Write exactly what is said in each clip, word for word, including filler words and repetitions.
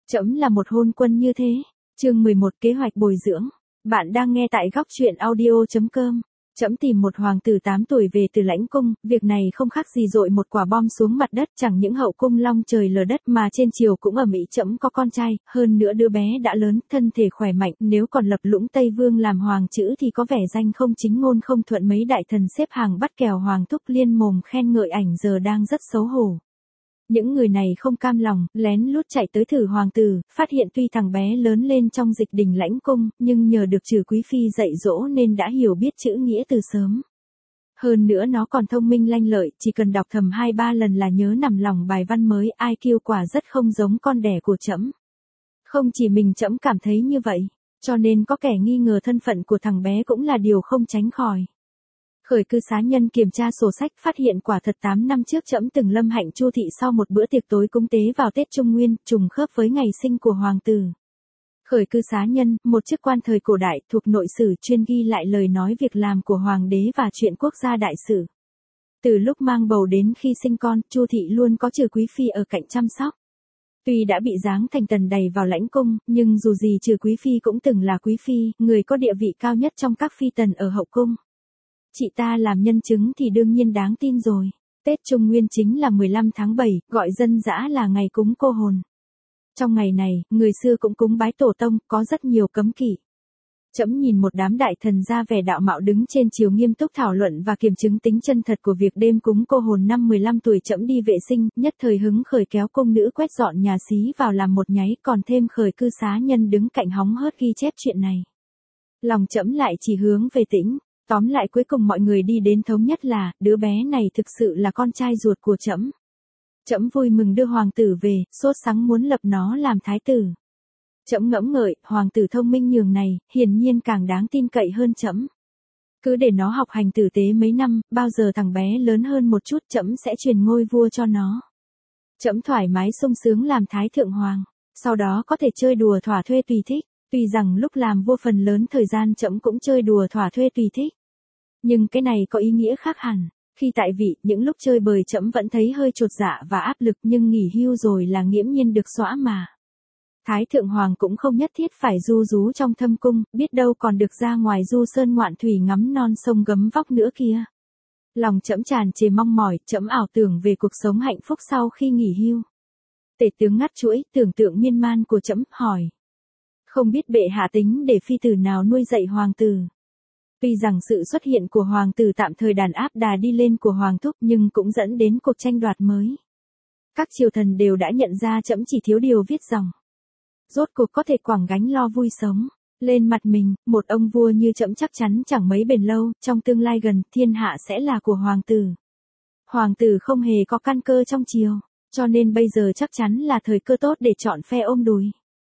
Trẫm là một hôn quân như thế. Chương mười một kế hoạch bồi dưỡng. Bạn đang nghe tại góc truyện audio chấm com. Trẫm tìm một hoàng tử tám tuổi về từ lãnh cung, việc này không khác gì dội một quả bom xuống mặt đất, chẳng những hậu cung long trời lở đất mà trên triều cũng ầm ĩ. Trẫm có con trai, hơn nữa đứa bé đã lớn, thân thể khỏe mạnh, nếu còn lập Lũng Tây Vương làm hoàng chữ thì có vẻ danh không chính ngôn không thuận, mấy đại thần xếp hàng bắt kèo hoàng thúc liên mồm khen ngợi ảnh giờ đang rất xấu hổ. Những người này không cam lòng, lén lút chạy tới thử hoàng tử, phát hiện tuy thằng bé lớn lên trong dịch đình lãnh cung, nhưng nhờ được Trừ Quý Phi dạy dỗ nên đã hiểu biết chữ nghĩa từ sớm. Hơn nữa nó còn thông minh lanh lợi, chỉ cần đọc thầm hai ba lần là nhớ nằm lòng bài văn mới, i kiu quả rất không giống con đẻ của trẫm. Không chỉ mình trẫm cảm thấy như vậy, cho nên có kẻ nghi ngờ thân phận của thằng bé cũng là điều không tránh khỏi. Khởi cư xá nhân kiểm tra sổ sách phát hiện quả thật tám năm trước trẫm từng lâm hạnh chu thị sau một bữa tiệc tối cúng tế vào Tết Trung Nguyên, trùng khớp với ngày sinh của hoàng tử. Khởi cư xá nhân, một chức quan thời cổ đại thuộc nội sử chuyên ghi lại lời nói việc làm của hoàng đế và chuyện quốc gia đại sự. Từ lúc mang bầu đến khi sinh con, Chu thị luôn có Trừ Quý Phi ở cạnh chăm sóc. Tuy đã bị giáng thành tần đầy vào lãnh cung, nhưng dù gì Trừ Quý Phi cũng từng là quý phi, người có địa vị cao nhất trong các phi tần ở hậu cung. Chị ta làm nhân chứng thì đương nhiên đáng tin rồi. Tết Trung Nguyên chính là mười lăm tháng bảy, gọi dân dã là ngày cúng cô hồn. Trong ngày này, người xưa cũng cúng bái tổ tông, có rất nhiều cấm kỵ. Trẫm nhìn một đám đại thần ra vẻ đạo mạo đứng trên chiều nghiêm túc thảo luận và kiểm chứng tính chân thật của việc đêm cúng cô hồn. Năm mười lăm tuổi trẫm đi vệ sinh, nhất thời hứng khởi kéo cung nữ quét dọn nhà xí vào làm một nháy, còn thêm khởi cư xá nhân đứng cạnh hóng hớt ghi chép chuyện này. Lòng trẫm lại chỉ hướng về tĩnh. Tóm lại cuối cùng mọi người đi đến thống nhất là, đứa bé này thực sự là con trai ruột của trẫm. Trẫm vui mừng đưa hoàng tử về, sốt sắng muốn lập nó làm thái tử. Trẫm ngẫm ngợi, hoàng tử thông minh nhường này, hiển nhiên càng đáng tin cậy hơn trẫm. Cứ để nó học hành tử tế mấy năm, bao giờ thằng bé lớn hơn một chút trẫm sẽ truyền ngôi vua cho nó. Trẫm thoải mái sung sướng làm thái thượng hoàng, sau đó có thể chơi đùa thỏa thuê tùy thích. Tuy rằng lúc làm vua phần lớn thời gian trẫm cũng chơi đùa thỏa thuê tùy thích. Nhưng cái này có ý nghĩa khác hẳn. Khi tại vị, những lúc chơi bời trẫm vẫn thấy hơi chột dạ và áp lực, nhưng nghỉ hưu rồi là nghiễm nhiên được xõa mà. Thái thượng hoàng cũng không nhất thiết phải du rú trong thâm cung, biết đâu còn được ra ngoài du sơn ngoạn thủy ngắm non sông gấm vóc nữa kia. Lòng trẫm tràn trề mong mỏi, trẫm ảo tưởng về cuộc sống hạnh phúc sau khi nghỉ hưu. Tể tướng ngắt chuỗi tưởng tượng miên man của trẫm, hỏi. Không biết bệ hạ tính để phi tử nào nuôi dạy hoàng tử. Tuy rằng sự xuất hiện của hoàng tử tạm thời đàn áp đà đi lên của hoàng thúc nhưng cũng dẫn đến cuộc tranh đoạt mới. Các triều thần đều đã nhận ra trẫm chỉ thiếu điều viết dòng. Rốt cuộc có thể quẳng gánh lo vui sống lên mặt mình, một ông vua như trẫm chắc chắn chẳng mấy bền lâu, trong tương lai gần thiên hạ sẽ là của hoàng tử. Hoàng tử không hề có căn cơ trong triều, cho nên bây giờ chắc chắn là thời cơ tốt để chọn phe ôm đùi.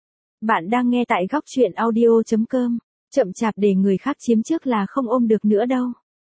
Bạn đang nghe tại góc truyện audio chấm com. Chậm chạp để người khác chiếm trước là không ôm được nữa đâu.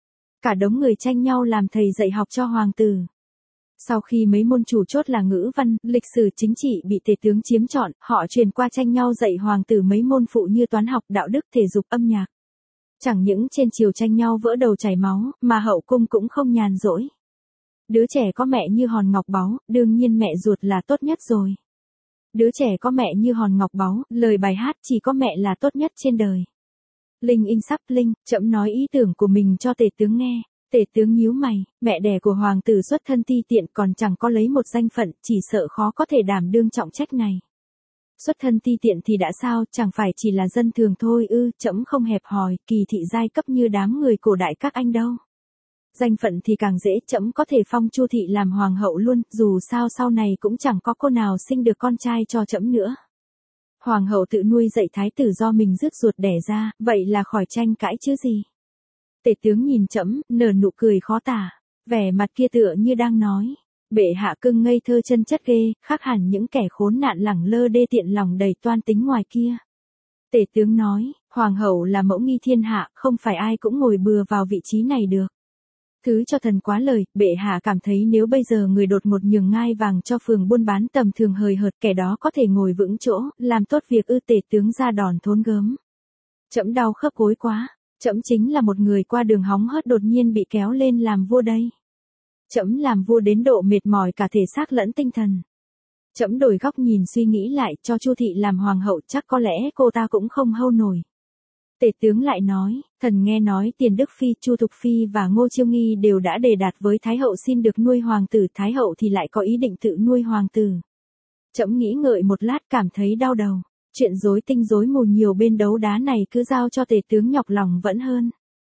Cả đống người tranh nhau làm thầy dạy học cho hoàng tử. Sau khi mấy môn chủ chốt là ngữ văn, lịch sử, chính trị bị tể tướng chiếm trọn, họ truyền qua tranh nhau dạy hoàng tử mấy môn phụ như toán học, đạo đức, thể dục, âm nhạc. Chẳng những trên triều tranh nhau vỡ đầu chảy máu, mà hậu cung cũng không nhàn rỗi. Đứa trẻ có mẹ như hòn ngọc báu, đương nhiên mẹ ruột là tốt nhất rồi. Đứa trẻ có mẹ như hòn ngọc báu, lời bài hát chỉ có mẹ là tốt nhất trên đời. Linh in sắp linh, trẫm nói ý tưởng của mình cho tể tướng nghe. Tể tướng nhíu mày, mẹ đẻ của hoàng tử xuất thân ti tiện còn chẳng có lấy một danh phận, chỉ sợ khó có thể đảm đương trọng trách này. Xuất thân ti tiện thì đã sao, chẳng phải chỉ là dân thường thôi ư, trẫm không hẹp hòi, kỳ thị giai cấp như đám người cổ đại các anh đâu. Danh phận thì càng dễ, trẫm có thể phong Chu thị làm hoàng hậu luôn, dù sao sau này cũng chẳng có cô nào sinh được con trai cho trẫm nữa. Hoàng hậu tự nuôi dạy thái tử do mình rước ruột đẻ ra, vậy là khỏi tranh cãi chứ gì. Tể tướng nhìn trẫm, nở nụ cười khó tả, vẻ mặt kia tựa như đang nói, bệ hạ cưng ngây thơ chân chất ghê, khác hẳn những kẻ khốn nạn lẳng lơ đê tiện lòng đầy toan tính ngoài kia. Tể tướng nói, hoàng hậu là mẫu nghi thiên hạ, không phải ai cũng ngồi bừa vào vị trí này được. Thứ cho thần quá lời, bệ hạ cảm thấy nếu bây giờ người đột ngột nhường ngai vàng cho phường buôn bán tầm thường hời hợt, kẻ đó có thể ngồi vững chỗ, làm tốt việc ư. Tể tướng ra đòn thốn gớm. Trẫm đau khớp gối quá, trẫm chính là một người qua đường hóng hớt đột nhiên bị kéo lên làm vua đây. Trẫm làm vua đến độ mệt mỏi cả thể xác lẫn tinh thần. Trẫm đổi góc nhìn suy nghĩ lại, cho Chu thị làm hoàng hậu chắc có lẽ cô ta cũng không hâu nổi. Tể tướng lại nói, thần nghe nói Tiền Đức Phi, Chu Thục Phi và Ngô Chiêu Nghi đều đã đề đạt với Thái hậu xin được nuôi hoàng tử, Thái hậu thì lại có ý định tự nuôi hoàng tử. Trẫm nghĩ ngợi một lát cảm thấy đau đầu. Chuyện rối tinh rối mù nhiều bên đấu đá này cứ giao cho tể tướng nhọc lòng vẫn hơn.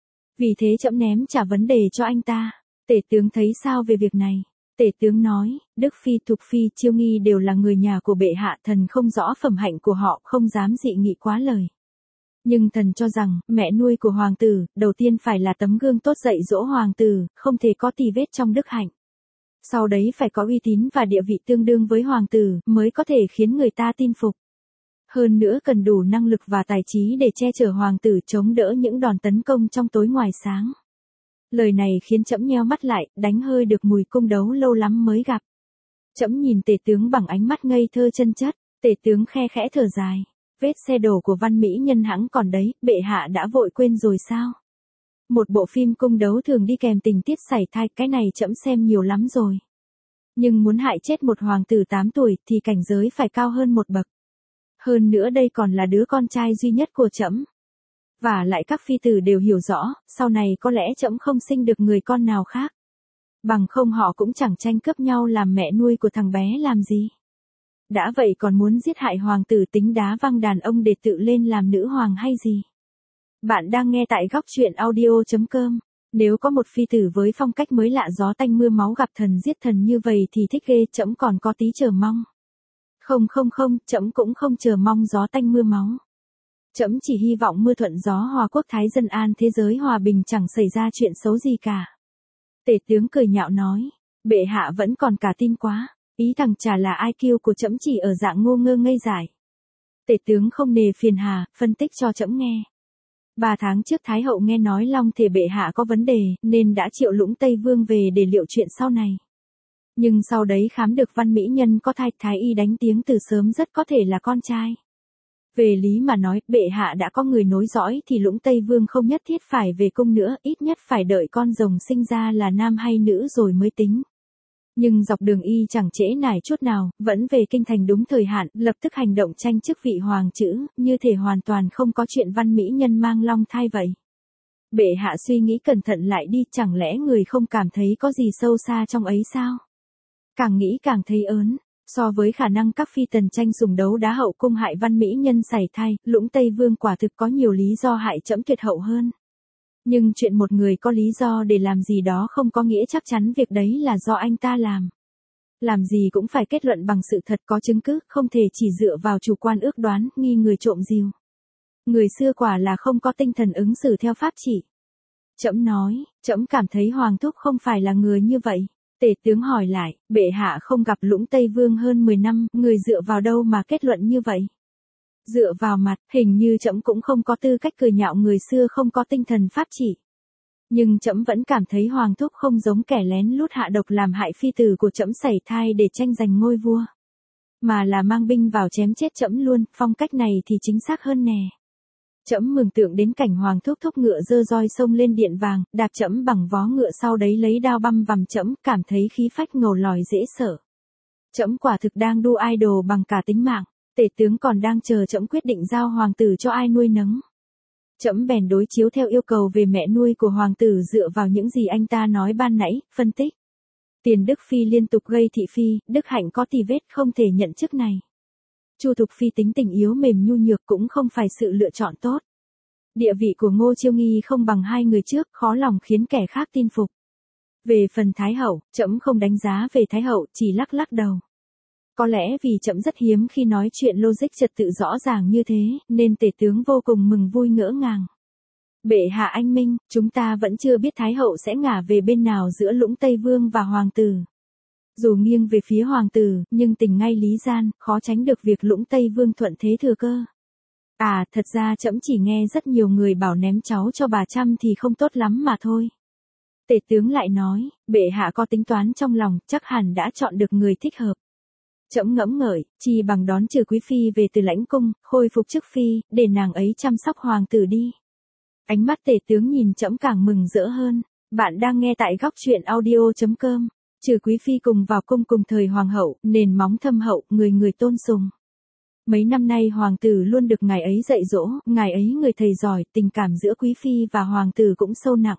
Vì thế trẫm ném trả vấn đề cho anh ta. Tể tướng thấy sao về việc này? Tể tướng nói, Đức Phi, Thục Phi, Chiêu Nghi đều là người nhà của bệ hạ, thần không rõ phẩm hạnh của họ, không dám dị nghị quá lời. Nhưng thần cho rằng, mẹ nuôi của hoàng tử, đầu tiên phải là tấm gương tốt dạy dỗ hoàng tử, không thể có tì vết trong đức hạnh. Sau đấy phải có uy tín và địa vị tương đương với hoàng tử, mới có thể khiến người ta tin phục. Hơn nữa cần đủ năng lực và tài trí để che chở hoàng tử chống đỡ những đòn tấn công trong tối ngoài sáng. Lời này khiến trẫm nheo mắt lại, đánh hơi được mùi cung đấu lâu lắm mới gặp. Trẫm nhìn tể tướng bằng ánh mắt ngây thơ chân chất, tể tướng khe khẽ thở dài. Vết xe đổ của Văn Mỹ Nhân hãng còn đấy, bệ hạ đã vội quên rồi sao? Một bộ phim cung đấu thường đi kèm tình tiết sảy thai, cái này trẫm xem nhiều lắm rồi. Nhưng muốn hại chết một hoàng tử tám tuổi thì cảnh giới phải cao hơn một bậc. Hơn nữa đây còn là đứa con trai duy nhất của trẫm. Và lại các phi tử đều hiểu rõ, sau này có lẽ trẫm không sinh được người con nào khác. Bằng không họ cũng chẳng tranh cướp nhau làm mẹ nuôi của thằng bé làm gì. Đã vậy còn muốn giết hại hoàng tử tính đá văng đàn ông để tự lên làm nữ hoàng hay gì? Bạn đang nghe tại góc truyện audio chấm com. Nếu có một phi tử với phong cách mới lạ gió tanh mưa máu gặp thần giết thần như vậy thì thích ghê, trẫm còn có tí chờ mong. Không không không, trẫm cũng không chờ mong gió tanh mưa máu. Trẫm chỉ hy vọng mưa thuận gió hòa quốc thái dân an thế giới hòa bình chẳng xảy ra chuyện xấu gì cả. Tể tướng cười nhạo nói, bệ hạ vẫn còn cả tin quá, ý thằng chả là i kiu của trẫm chỉ ở dạng ngô ngơ ngây dại. Tể tướng không nề phiền hà, phân tích cho trẫm nghe. Ba tháng trước Thái hậu nghe nói long thể bệ hạ có vấn đề, nên đã triệu Lũng Tây Vương về để liệu chuyện sau này. Nhưng sau đấy khám được Văn Mỹ Nhân có thai, Thái y đánh tiếng từ sớm rất có thể là con trai. Về lý mà nói, bệ hạ đã có người nối dõi thì Lũng Tây Vương không nhất thiết phải về cung nữa, ít nhất phải đợi con rồng sinh ra là nam hay nữ rồi mới tính. Nhưng dọc đường y chẳng trễ nải chút nào, vẫn về kinh thành đúng thời hạn, lập tức hành động tranh chức vị hoàng chữ, như thể hoàn toàn không có chuyện Văn Mỹ Nhân mang long thai vậy. Bệ hạ suy nghĩ cẩn thận lại đi, chẳng lẽ người không cảm thấy có gì sâu xa trong ấy sao? Càng nghĩ càng thấy ớn. So với khả năng các phi tần tranh sủng đấu đá hậu cung hại Văn Mỹ Nhân sảy thai, Lũng Tây Vương quả thực có nhiều lý do hại trẫm tuyệt hậu hơn. Nhưng chuyện một người có lý do để làm gì đó không có nghĩa chắc chắn việc đấy là do anh ta làm. Làm gì cũng phải kết luận bằng sự thật có chứng cứ, không thể chỉ dựa vào chủ quan ước đoán, nghi người trộm rìu. Người xưa quả là không có tinh thần ứng xử theo pháp chỉ. Trẫm nói, trẫm cảm thấy hoàng thúc không phải là người như vậy. Tể tướng hỏi lại, bệ hạ không gặp Lũng Tây Vương hơn mười năm, người dựa vào đâu mà kết luận như vậy? Dựa vào mặt, hình như trẫm cũng không có tư cách cười nhạo người xưa không có tinh thần pháp chỉ. Nhưng trẫm vẫn cảm thấy hoàng thúc không giống kẻ lén lút hạ độc làm hại phi tử của trẫm sảy thai để tranh giành ngôi vua. Mà là mang binh vào chém chết trẫm luôn, phong cách này thì chính xác hơn nè. Trẫm mường tượng đến cảnh hoàng thúc thúc ngựa dơ roi xông lên điện vàng, đạp trẫm bằng vó ngựa sau đấy lấy đao băm vằm trẫm, cảm thấy khí phách ngầu lòi dễ sợ. Trẫm quả thực đang đu idol bằng cả tính mạng, tể tướng còn đang chờ trẫm quyết định giao hoàng tử cho ai nuôi nấng. Trẫm bèn đối chiếu theo yêu cầu về mẹ nuôi của hoàng tử dựa vào những gì anh ta nói ban nãy, phân tích. Tiền Đức Phi liên tục gây thị phi, đức hạnh có tì vết không thể nhận chức này. Chu Thục Phi tính tình yếu mềm nhu nhược cũng không phải sự lựa chọn tốt. Địa vị của Ngô Chiêu Nghi không bằng hai người trước, khó lòng khiến kẻ khác tin phục. Về phần Thái hậu, trẫm không đánh giá về Thái hậu, chỉ lắc lắc đầu. Có lẽ vì trẫm rất hiếm khi nói chuyện logic trật tự rõ ràng như thế, nên tể tướng vô cùng mừng vui ngỡ ngàng. Bệ hạ anh minh, chúng ta vẫn chưa biết Thái hậu sẽ ngả về bên nào giữa Lũng Tây Vương và hoàng tử. Dù nghiêng về phía hoàng tử, nhưng tình ngay lý gian, khó tránh được việc Lũng Tây Vương thuận thế thừa cơ. À, thật ra trẫm chỉ nghe rất nhiều người bảo ném cháu cho bà chăm thì không tốt lắm mà thôi. Tể tướng lại nói, bệ hạ có tính toán trong lòng, chắc hẳn đã chọn được người thích hợp. Trẫm ngẫm ngợi, chi bằng đón trừ quý phi về từ lãnh cung, khôi phục chức phi, để nàng ấy chăm sóc hoàng tử đi. Ánh mắt tể tướng nhìn trẫm càng mừng rỡ hơn. Bạn đang nghe tại góc truyện audio chấm com. Trừ quý phi cùng vào cung cùng thời hoàng hậu, nền móng thâm hậu, người người tôn sùng. Mấy năm nay hoàng tử luôn được ngài ấy dạy dỗ, ngài ấy người thầy giỏi, tình cảm giữa quý phi và hoàng tử cũng sâu nặng.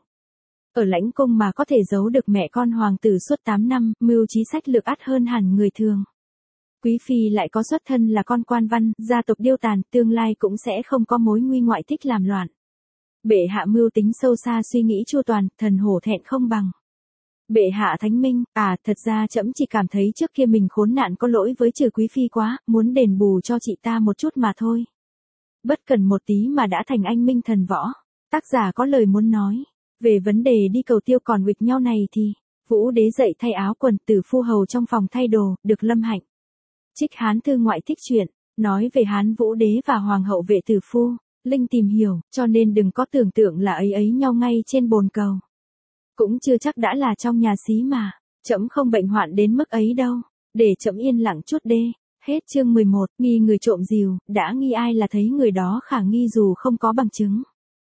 Ở lãnh cung mà có thể giấu được mẹ con hoàng tử suốt tám năm, mưu trí sách lược ắt hơn hẳn người thường. Quý phi lại có xuất thân là con quan văn, gia tộc điêu tàn, tương lai cũng sẽ không có mối nguy ngoại thích làm loạn. Bệ hạ mưu tính sâu xa, suy nghĩ chu toàn, thần hổ thẹn không bằng. Bệ hạ thánh minh, à, thật ra trẫm chỉ cảm thấy trước kia mình khốn nạn có lỗi với Trừ quý phi quá, muốn đền bù cho chị ta một chút mà thôi. Bất cần một tí mà đã thành anh minh thần võ. Tác giả có lời muốn nói. Về vấn đề đi cầu tiêu còn nghịch nhau này thì, Vũ đế dậy thay áo quần, Tử phu hầu trong phòng thay đồ, được lâm hạnh. Trích Hán thư ngoại thích truyện, nói về Hán Vũ đế và hoàng hậu vệ Tử phu. Linh tìm hiểu, cho nên đừng có tưởng tượng là ấy ấy nhau ngay trên bồn cầu. Cũng chưa chắc đã là trong nhà xí mà, trẫm không bệnh hoạn đến mức ấy đâu, để trẫm yên lặng chút đê. Hết chương mười một, nghi người trộm rìu, đã nghi ai là thấy người đó khả nghi dù không có bằng chứng.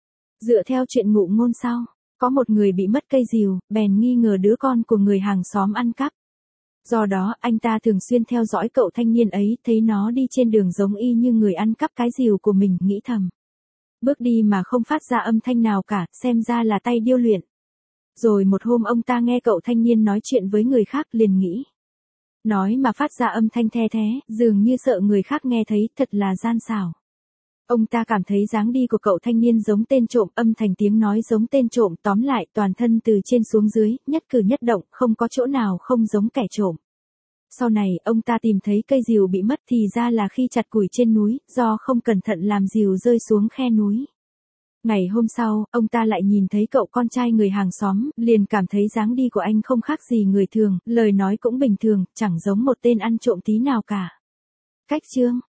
Dựa theo chuyện ngụ ngôn sau, có một người bị mất cây rìu, bèn nghi ngờ đứa con của người hàng xóm ăn cắp. Do đó, anh ta thường xuyên theo dõi cậu thanh niên ấy, thấy nó đi trên đường giống y như người ăn cắp cái rìu của mình, nghĩ thầm. Bước đi mà không phát ra âm thanh nào cả, xem ra là tay điêu luyện. Rồi một hôm ông ta nghe cậu thanh niên nói chuyện với người khác, liền nghĩ. Nói mà phát ra âm thanh the thế, dường như sợ người khác nghe thấy, thật là gian xảo. Ông ta cảm thấy dáng đi của cậu thanh niên giống tên trộm, âm thanh tiếng nói giống tên trộm, tóm lại toàn thân từ trên xuống dưới, nhất cử nhất động, không có chỗ nào không giống kẻ trộm. Sau này, ông ta tìm thấy cây rìu bị mất thì ra là khi chặt củi trên núi, do không cẩn thận làm rìu rơi xuống khe núi. Ngày hôm sau, ông ta lại nhìn thấy cậu con trai người hàng xóm, liền cảm thấy dáng đi của anh không khác gì người thường, lời nói cũng bình thường, chẳng giống một tên ăn trộm tí nào cả. Cách chương